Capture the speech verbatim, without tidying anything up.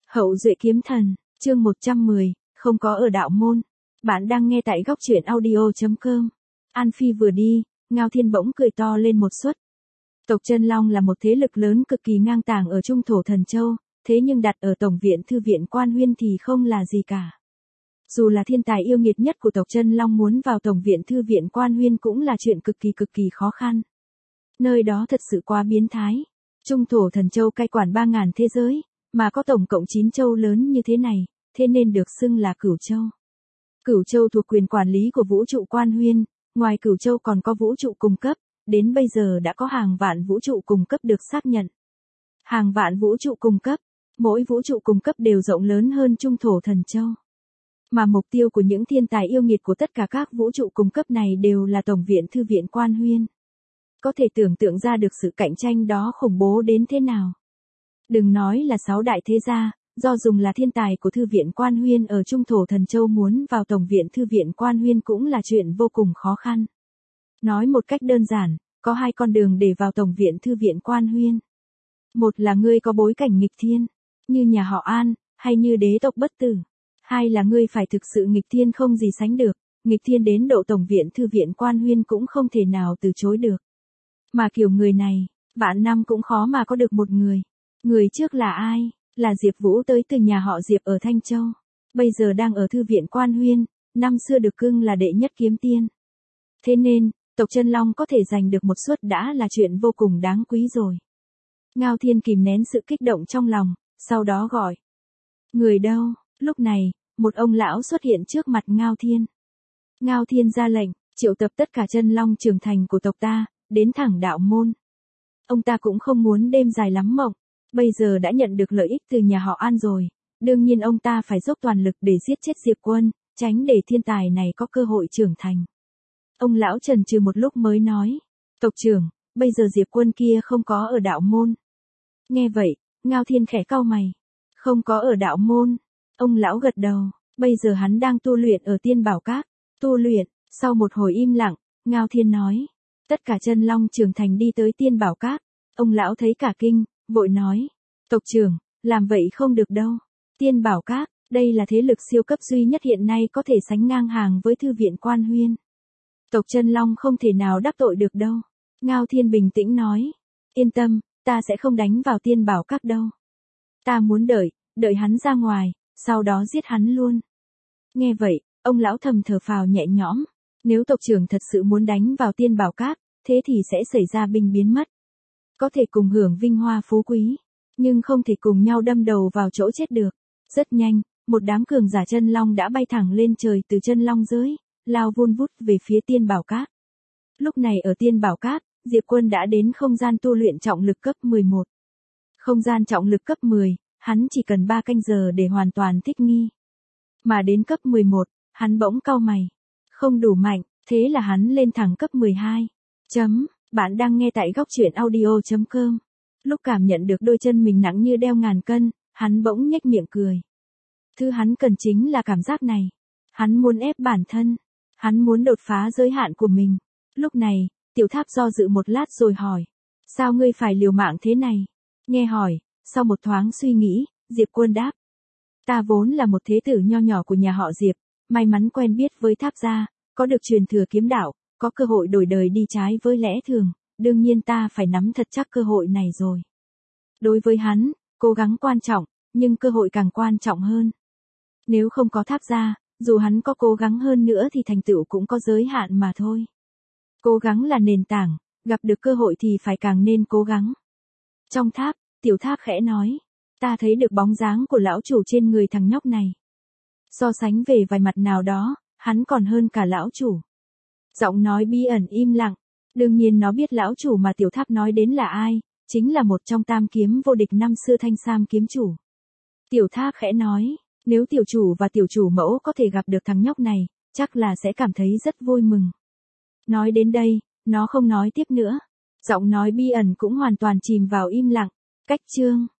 Hậu duệ kiếm thần, chương một trăm mười, không có ở đạo môn. Bạn đang nghe tại góc truyện audio chấm com. An Phi vừa đi, Ngao Thiên bỗng cười to lên một suất. Tộc Chân Long là một thế lực lớn cực kỳ ngang tàng ở Trung Thổ Thần Châu, thế nhưng đặt ở Tổng viện Thư viện Quan Huyên thì không là gì cả. Dù là thiên tài yêu nghiệt nhất của tộc Chân Long muốn vào Tổng viện Thư viện Quan Huyên cũng là chuyện cực kỳ cực kỳ khó khăn. Nơi đó thật sự quá biến thái. Trung Thổ Thần Châu cai quản ba ngàn thế giới, mà có tổng cộng chín châu lớn như thế này, thế nên được xưng là Cửu Châu. Cửu Châu thuộc quyền quản lý của vũ trụ Quan Huyên, ngoài Cửu Châu còn có vũ trụ cùng cấp, đến bây giờ đã có hàng vạn vũ trụ cùng cấp được xác nhận. Hàng vạn vũ trụ cùng cấp, mỗi vũ trụ cùng cấp đều rộng lớn hơn Trung Thổ Thần Châu. Mà mục tiêu của những thiên tài yêu nghiệt của tất cả các vũ trụ cùng cấp này đều là Tổng viện Thư viện Quan Huyên. Có thể tưởng tượng ra được sự cạnh tranh đó khủng bố đến thế nào. Đừng nói là sáu đại thế gia, do dùng là thiên tài của Thư viện Quan Huyên ở Trung Thổ Thần Châu muốn vào Tổng viện Thư viện Quan Huyên cũng là chuyện vô cùng khó khăn. Nói một cách đơn giản, có hai con đường để vào Tổng viện Thư viện Quan Huyên. Một là ngươi có bối cảnh nghịch thiên, như nhà họ An, hay như đế tộc Bất Tử. Hai là ngươi phải thực sự nghịch thiên không gì sánh được, nghịch thiên đến độ Tổng viện Thư viện Quan Huyên cũng không thể nào từ chối được. Mà kiểu người này, vạn năm cũng khó mà có được một người. Người trước là ai? Là Diệp Vũ tới từ nhà họ Diệp ở Thanh Châu. Bây giờ đang ở Thư viện Quan Huyên, năm xưa được cưng là đệ nhất kiếm tiên. Thế nên, tộc Chân Long có thể giành được một suất đã là chuyện vô cùng đáng quý rồi. Ngao Thiên kìm nén sự kích động trong lòng, sau đó gọi. Người đâu? Lúc này, một ông lão xuất hiện trước mặt Ngao Thiên. Ngao Thiên ra lệnh, triệu tập tất cả Chân Long trưởng thành của tộc ta, đến thẳng đạo môn. Ông ta cũng không muốn đêm dài lắm mộng, bây giờ đã nhận được lợi ích từ nhà họ An rồi, đương nhiên ông ta phải dốc toàn lực để giết chết Diệp Quân, tránh để thiên tài này có cơ hội trưởng thành. Ông lão chần chừ một lúc mới nói, tộc trưởng, bây giờ Diệp Quân kia không có ở đạo môn. Nghe vậy, Ngao Thiên khẽ cau mày, không có ở đạo môn. Ông lão gật đầu, bây giờ hắn đang tu luyện ở Tiên Bảo Các. Tu luyện. Sau một hồi im lặng, Ngao Thiên nói, tất cả Chân Long trưởng thành đi tới Tiên Bảo Các. Ông lão thấy cả kinh, vội nói, tộc trưởng, làm vậy không được đâu. Tiên Bảo Các, đây là thế lực siêu cấp duy nhất hiện nay có thể sánh ngang hàng với Thư viện Quan Huyên. Tộc Chân Long không thể nào đắc tội được đâu. Ngao Thiên bình tĩnh nói, yên tâm, ta sẽ không đánh vào Tiên Bảo Các đâu. Ta muốn đợi, đợi hắn ra ngoài, sau đó giết hắn luôn. Nghe vậy, ông lão thầm thở phào nhẹ nhõm, nếu tộc trưởng thật sự muốn đánh vào Tiên Bảo Các, thế thì sẽ xảy ra binh biến mất. Có thể cùng hưởng vinh hoa phú quý, nhưng không thể cùng nhau đâm đầu vào chỗ chết được. Rất nhanh, một đám cường giả Chân Long đã bay thẳng lên trời từ Chân Long giới, lao vun vút về phía Tiên Bảo Các. Lúc này ở Tiên Bảo Các, Diệp Quân đã đến không gian tu luyện trọng lực cấp mười một. Không gian trọng lực cấp mười, hắn chỉ cần ba canh giờ để hoàn toàn thích nghi. Mà đến cấp mười một, hắn bỗng cau mày. Không đủ mạnh, thế là hắn lên thẳng cấp mười hai. Chấm, bạn đang nghe tại góc truyện audio chấm com. Lúc cảm nhận được đôi chân mình nặng như đeo ngàn cân, hắn bỗng nhếch miệng cười. Thứ hắn cần chính là cảm giác này. Hắn muốn ép bản thân. Hắn muốn đột phá giới hạn của mình. Lúc này, Tiểu Tháp do dự một lát rồi hỏi. Sao ngươi phải liều mạng thế này? Nghe hỏi, sau một thoáng suy nghĩ, Diệp Quân đáp. Ta vốn là một thế tử nho nhỏ của nhà họ Diệp, may mắn quen biết với Tháp gia, có được truyền thừa kiếm đạo, có cơ hội đổi đời đi trái với lẽ thường, đương nhiên ta phải nắm thật chắc cơ hội này rồi. Đối với hắn, cố gắng quan trọng, nhưng cơ hội càng quan trọng hơn. Nếu không có Tháp gia, dù hắn có cố gắng hơn nữa thì thành tựu cũng có giới hạn mà thôi. Cố gắng là nền tảng, gặp được cơ hội thì phải càng nên cố gắng. Trong tháp, Tiểu Tháp khẽ nói, ta thấy được bóng dáng của lão chủ trên người thằng nhóc này. So sánh về vài mặt nào đó, hắn còn hơn cả lão chủ. Giọng nói bí ẩn im lặng, đương nhiên nó biết lão chủ mà Tiểu Tháp nói đến là ai, chính là một trong tam kiếm vô địch năm xưa Thanh Sam kiếm chủ. Tiểu Tháp khẽ nói, nếu tiểu chủ và tiểu chủ mẫu có thể gặp được thằng nhóc này, chắc là sẽ cảm thấy rất vui mừng. Nói đến đây, nó không nói tiếp nữa. Giọng nói bí ẩn cũng hoàn toàn chìm vào im lặng. Cách chương